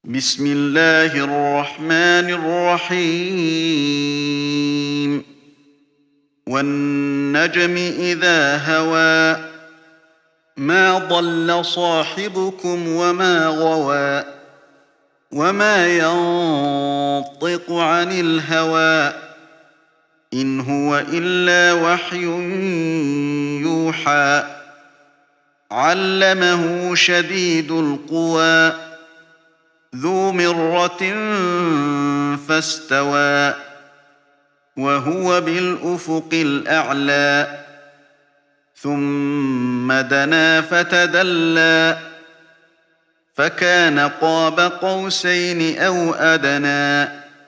بسم الله الرحمن الرحيم والنجم إذا هوى ما ضل صاحبكم وما غوى وما ينطق عن الهوى إن هو إلا وحي يوحى علمه شديد القوى ذو مرة فاستوى وهو بالأفق الأعلى ثم دنا فتدلى فكان قاب قوسين أو أدنى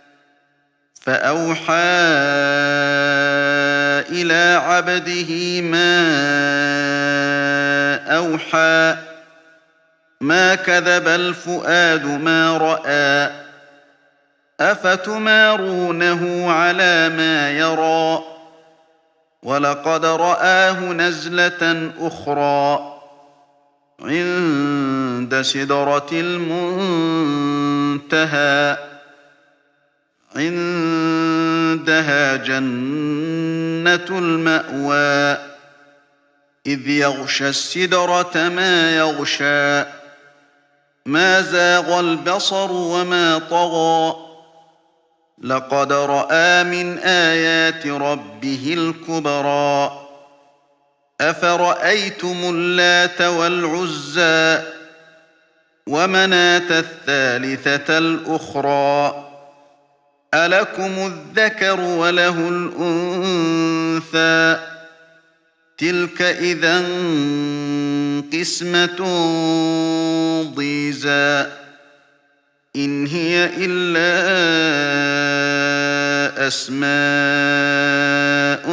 فأوحى إلى عبده ما أوحى ما كذب الفؤاد ما رأى أفتمارونه على ما يرى ولقد رآه نزلة أخرى عند سدرة المنتهى عندها جنة المأوى إذ يغشى السدرة ما يغشى ما زاغ البصر وما طغى لقد رأى من آيات ربه الكبرى أفرأيتم اللات والعزى ومناة الثالثة الأخرى ألكم الذكر وله الأنثى تلك إذا قسمة ضيزى إن هي إلا أسماء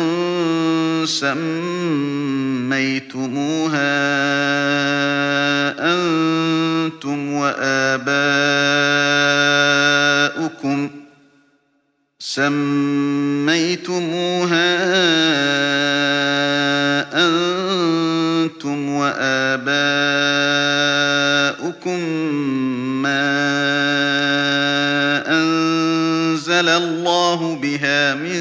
سميتموها أنتم وآباؤكم ما أنزل الله بها من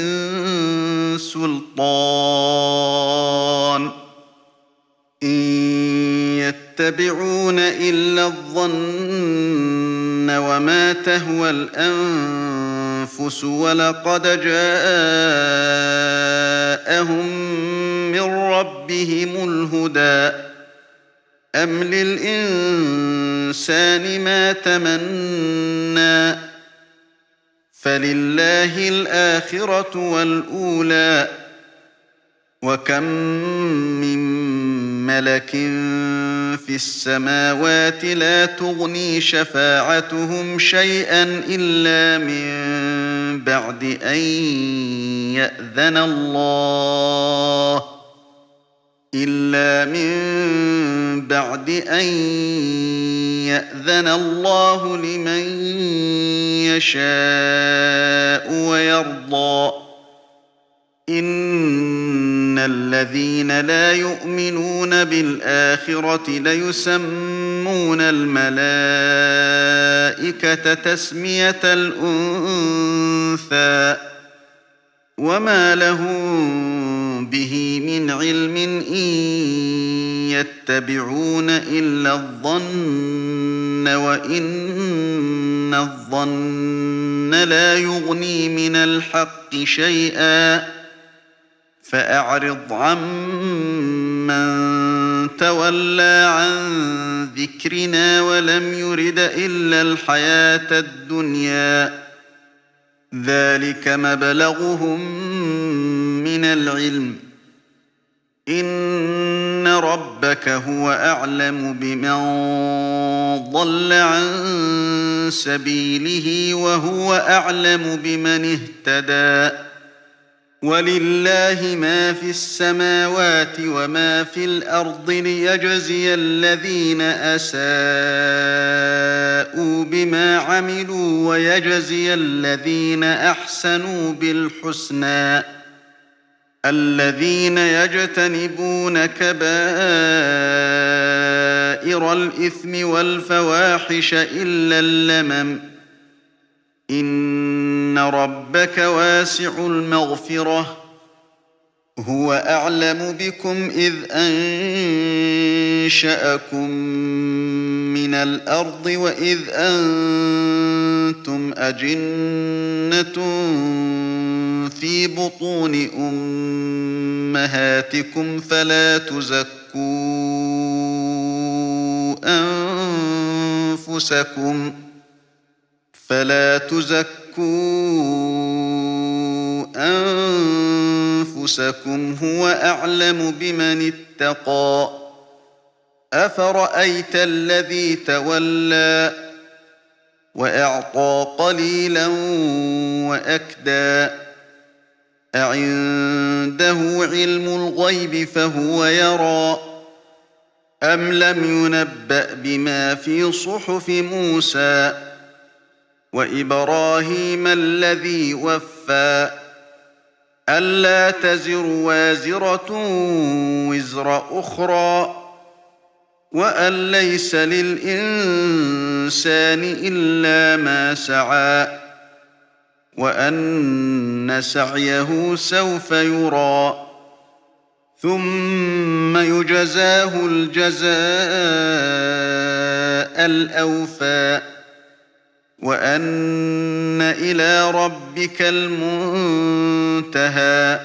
سلطان إن يتبعون إلا الظن وما تهوى الأنفس ولقد جاءهم من ربهم الهدى أم للإنسان ما تمنى فلله الآخرة والأولى وكم من ملك في السماوات لا تغني شفاعتهم شيئا إلا من بعد أن يأذن الله لمن يشاء ويرضى إن الذين لا يؤمنون بالآخرة ليسمون الملائكة تسمية الأنثى وما لهم به من علم إن يتبعون إلا الظن وإن الظن لا يغني من الحق شيئا فأعرض عمن تولى عن ذكرنا ولم يرد إلا الحياة الدنيا ذلك مبلغهم من العلم إن ربك هو أعلم بمن ضل عن سبيله وهو أعلم بمن اهتدى ولله ما في السماوات وما في الأرض ليجزي الذين أساءوا بما عملوا ويجزي الذين أحسنوا بالحسنى الذين يجتنبون كبائر الإثم والفواحش إلا اللمم إن ربك واسع المغفرة هو أعلم بكم إذ أنشأكم من الأرض وإذ أنتم أجنة في بطون أمهاتكم فلا تزكوا أنفسكم هو أعلم بمن اتقى أفرأيت الذي تولى وأعطى قليلا وأكدى أعنده علم الغيب فهو يرى أم لم ينبأ بما في صحف موسى وإبراهيم الذي وفى ألا تزر وازرة وزر أخرى وأن ليس للإنسان إلا ما سعى وأن سعيه سوف يرى ثم يجزاه الجزاء الأوفى وأن إلى ربك المنتهى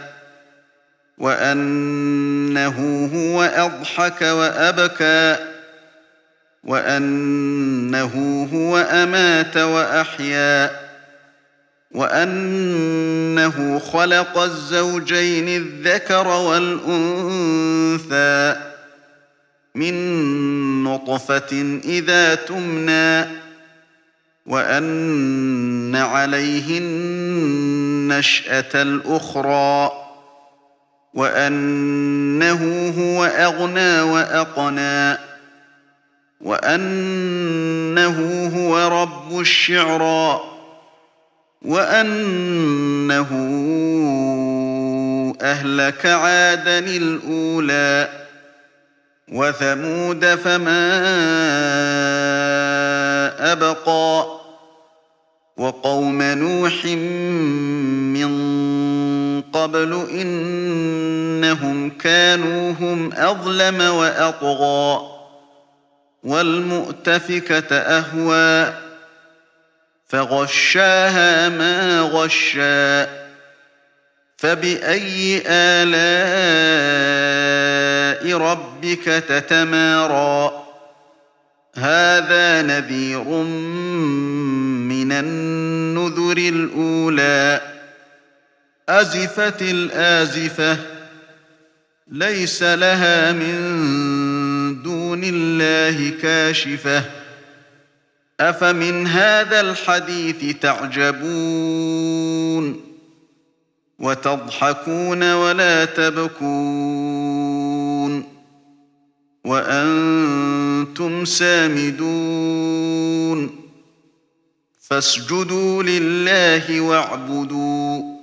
وأنه هو أضحك وأبكى وأنه هو أمات وأحيا وأنه خلق الزوجين الذكر والأنثى من نطفة إذا تمنى وأن عليه النشأة الأخرى وأنه هو أغنى وأقنى وأنه هو رب الشعرى وأنه أهلك عادا الأولى وثمود فما أبقى وقوم نوح من قبل إنهم كانوا هم أظلم وأطغى والمؤتفكة أهوى فغشاها ما غشى فبأي آلاء ربك تتمارى هذا نذير من النذر الأولى أزفت الآزفة ليس لها من دون الله كاشفة أفمن هذا الحديث تعجبون وتضحكون ولا تبكون وأنتم سامدون فاسجدوا لله واعبدوا